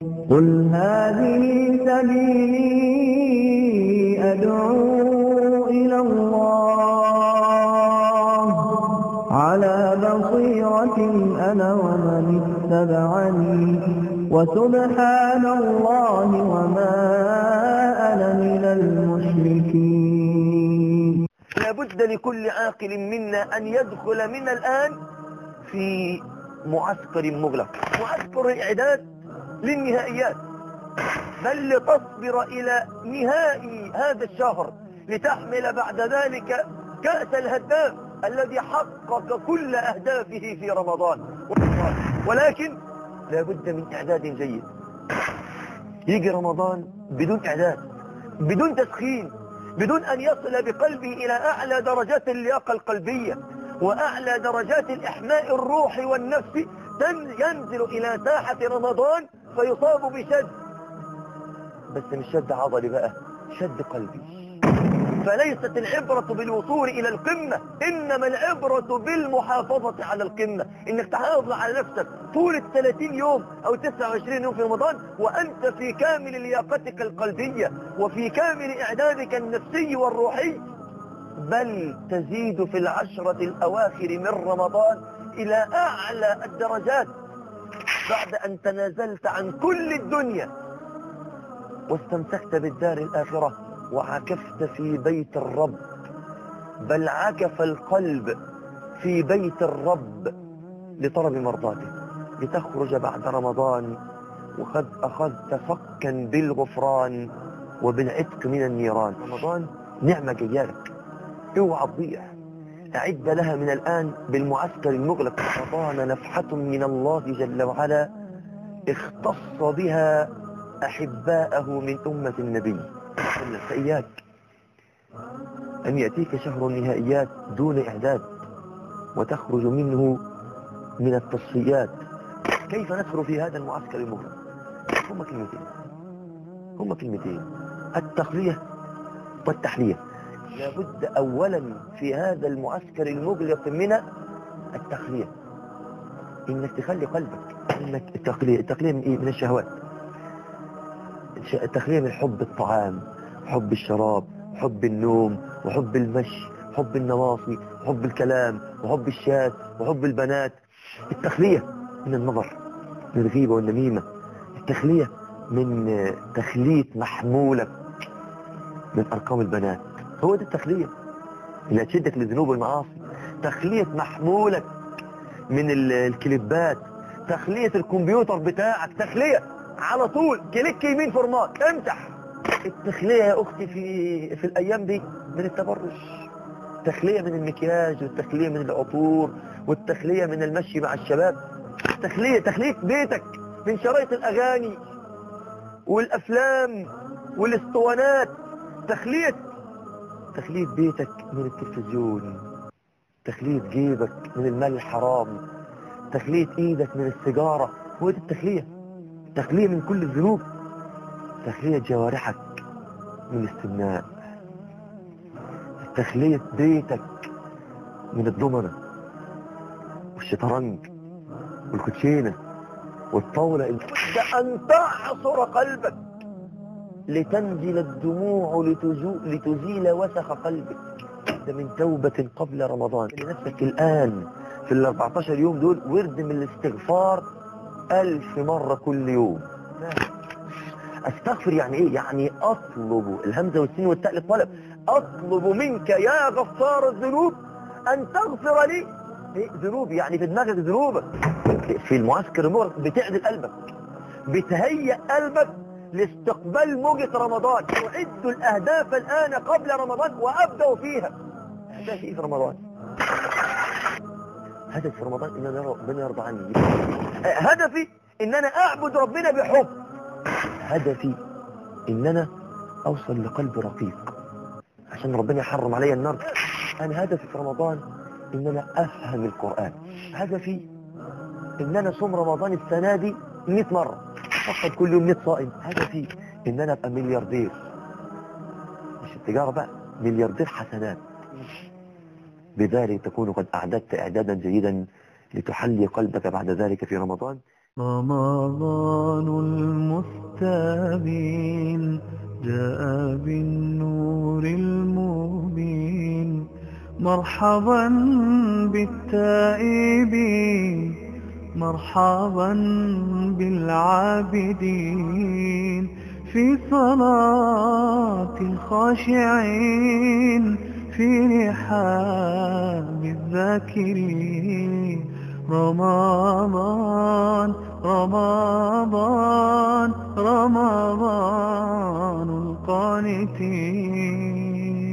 قل هذه سبيلي أدعو إلى الله على بصيرة أنا ومن اتبعني وسبحان الله وما أنا من المشركين. لابد لكل عاقل منا أن يدخل من الآن في معسكر مغلق، معسكر الإعداد للنهائيات، بل لتصبر إلى نهائي هذا الشهر لتحمل بعد ذلك كأس الهداف الذي حقق كل أهدافه في رمضان. ولكن لابد من إعداد جيد. يجي رمضان بدون إعداد، بدون تسخين، بدون أن يصل بقلبه إلى أعلى درجات اللياقة القلبية وأعلى درجات الإحماء الروحي والنفسي، ينزل إلى ساحة رمضان فيصاب بشد، بس مش شد عضلي بقى، شد قلبي. فليست العبرة بالوصول إلى القمة، إنما العبرة بالمحافظة على القمة، إنك تحافظ على نفسك طول 30 يوم أو 29 يوم في رمضان وأنت في كامل لياقتك القلبية وفي كامل إعدادك النفسي والروحي، بل تزيد في العشرة الأواخر من رمضان إلى أعلى الدرجات بعد أن تنازلت عن كل الدنيا واستمسكت بالدار الآخرة وعكفت في بيت الرب، بل عكف القلب في بيت الرب لطلب مرضاته، لتخرج بعد رمضان وقد أخذت فكا بالغفران وبالعتق من النيران. رمضان نعمة جيالك، اوعى تضيع، أعد لها من الآن بالمعسكر المغلق. رمضان نفحة من الله جل وعلا اختص بها أحباءه من أمة النبي. فإياك أن يأتيك شهر النهائيات دون إعداد وتخرج منه من التصفيات. كيف ندخل في هذا المعسكر المغلق؟ هم كلمتين: التخلية والتحلية. لابد أولا في هذا المعسكر المغلق من التخلية، إنك تخلي قلبك. إنك التخلية من إيه؟ من الشهوات. التخلية من حب الطعام، حب الشراب، حب النوم، وحب المشي، حب النواصي، وحب الكلام، وحب الشات، وحب البنات. التخلية من النظر، من الغيبة والنميمة. التخلية من تخلية محمولك من أرقام البنات. هو دي التخلية اللي هتشدك للذنوب والمعاصي. تخلية محمولك من الكليبات، تخلية الكمبيوتر بتاعك، تخلية على طول كليك يمين فورمات امسح. التخلية يا أختي في الأيام دي من التبرج، تخلية من المكياج، والتخلية من العطور، والتخلية من المشي مع الشباب. تخلية بيتك من شرايط الأغاني والأفلام والاسطوانات. تخلية بيتك من التلفزيون، تخلية جيبك من المال الحرام، تخلية ايدك من السيجارة. هو دي التخلية. تخلية من كل الذنوب، تخلية جوارحك من الاستمناء، تخلية بيتك من الضمنة والشطرنج والكوتشينة والطاولة. أن تعصر قلبك لتنزل الدموع لتزيل وسخ قلبك. ده من توبة قبل رمضان. لنفسك الآن في 14 يوم دول ورد من الاستغفار 1000 مرة كل يوم. استغفر يعني ايه؟ يعني اطلب، الهمزة والسين والتاء للطلب، اطلب منك يا غفار الذنوب ان تغفر لي ذنوبي. يعني في دماغك ذنوبك. في المعسكر المغلق بتعدل قلبك، بتهيئ قلبك لاستقبال موجة رمضان. أعد الأهداف الآن قبل رمضان وأبدأ فيها. أهدافي في رمضان، هدفي في رمضان إن أنا ربنا يرضى عني. هدفي إن أنا أعبد ربنا بحب. هدفي إن أنا أوصل لقلب رقيق عشان ربنا يحرم علي النار. أنا هدفي في رمضان إن أنا أفهم القرآن. هدفي إن أنا صوم رمضان السنة دي 100 مرة، أفضل كل يوم 100 صائم. هدفي إن أنا أبقى ملياردير، مش التجارة بقى، ملياردير حسنات. بذلك تكون قد أعددت إعدادا جيدا لتحلي قلبك بعد ذلك في رمضان. رمضان التابين جاء بالنور المبين مرحبا بالتائبين مرحبا بالعابدين في صلاة الخاشعين في رحاب الذاكرين رمضان رمضان رمضان القانتين